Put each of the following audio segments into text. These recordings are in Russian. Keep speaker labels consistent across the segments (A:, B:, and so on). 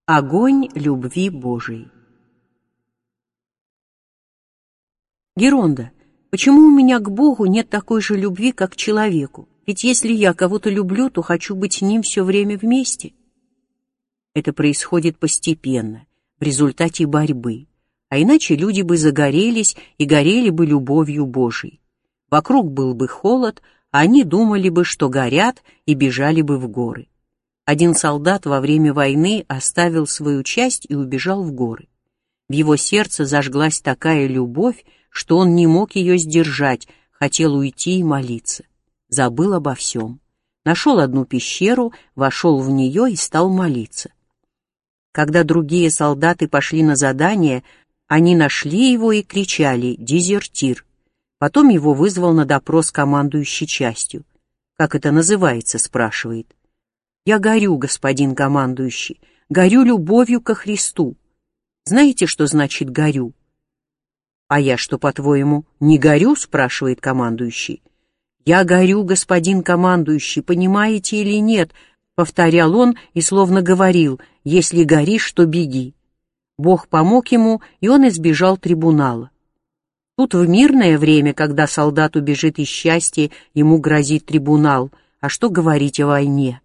A: Огонь любви Божией. Геронда, почему у меня к Богу нет такой же любви, как к человеку? Ведь если я кого-то люблю, то хочу быть с ним все время вместе. Это происходит постепенно, в результате борьбы. А иначе люди бы загорелись и горели бы любовью Божией. Вокруг был бы холод, а они думали бы, что горят, и бежали бы в горы. Один солдат во время войны оставил свою часть и убежал в горы. В его сердце зажглась такая любовь, что он не мог ее сдержать, хотел уйти и молиться. Забыл обо всем. Нашел одну пещеру, вошел в нее и стал молиться. Когда другие солдаты пошли на задание, они нашли его и кричали «Дезертир». Потом его вызвал на допрос командующий частью. «Как это называется?» — спрашивает. «Я горю, господин командующий, горю любовью ко Христу». Знаете, что значит «горю»? «А я что, по-твоему, не горю?» — спрашивает командующий. «Я горю, господин командующий, понимаете или нет?» — повторял он и словно говорил: «Если горишь, то беги». Бог помог ему, и он избежал трибунала. Тут в мирное время, когда солдату бежит из счастья, ему грозит трибунал. А что говорить о войне?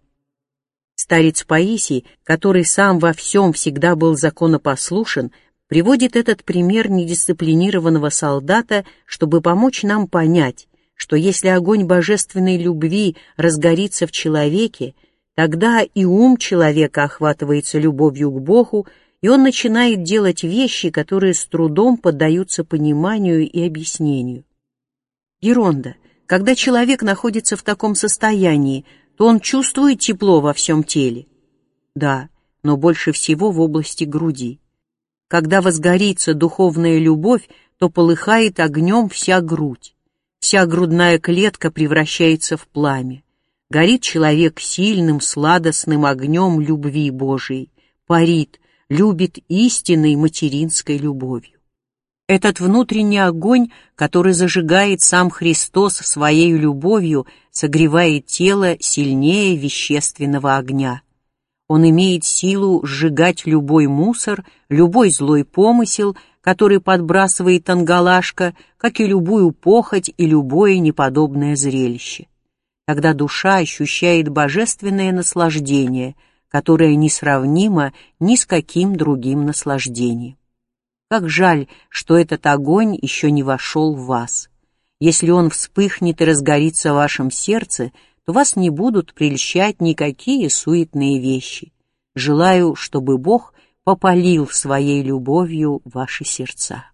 A: Старец Паисий, который сам во всем всегда был законопослушен, приводит этот пример недисциплинированного солдата, чтобы помочь нам понять, что если огонь божественной любви разгорится в человеке, тогда и ум человека охватывается любовью к Богу, и он начинает делать вещи, которые с трудом поддаются пониманию и объяснению. Геронда, когда человек находится в таком состоянии, то он чувствует тепло во всем теле? Да, но больше всего в области груди. Когда возгорится духовная любовь, то полыхает огнем вся грудь. Вся грудная клетка превращается в пламя. Горит человек сильным, сладостным огнем любви Божией, парит, любит истинной материнской любовью. Этот внутренний огонь, который зажигает сам Христос своей любовью, согревает тело сильнее вещественного огня. Он имеет силу сжигать любой мусор, любой злой помысел, который подбрасывает Ангалашка, как и любую похоть и любое неподобное зрелище. Тогда душа ощущает божественное наслаждение, которое несравнимо ни с каким другим наслаждением. Как жаль, что этот огонь еще не вошел в вас. Если он вспыхнет и разгорится в вашем сердце, то вас не будут прельщать никакие суетные вещи. Желаю, чтобы Бог попалил своей любовью ваши сердца.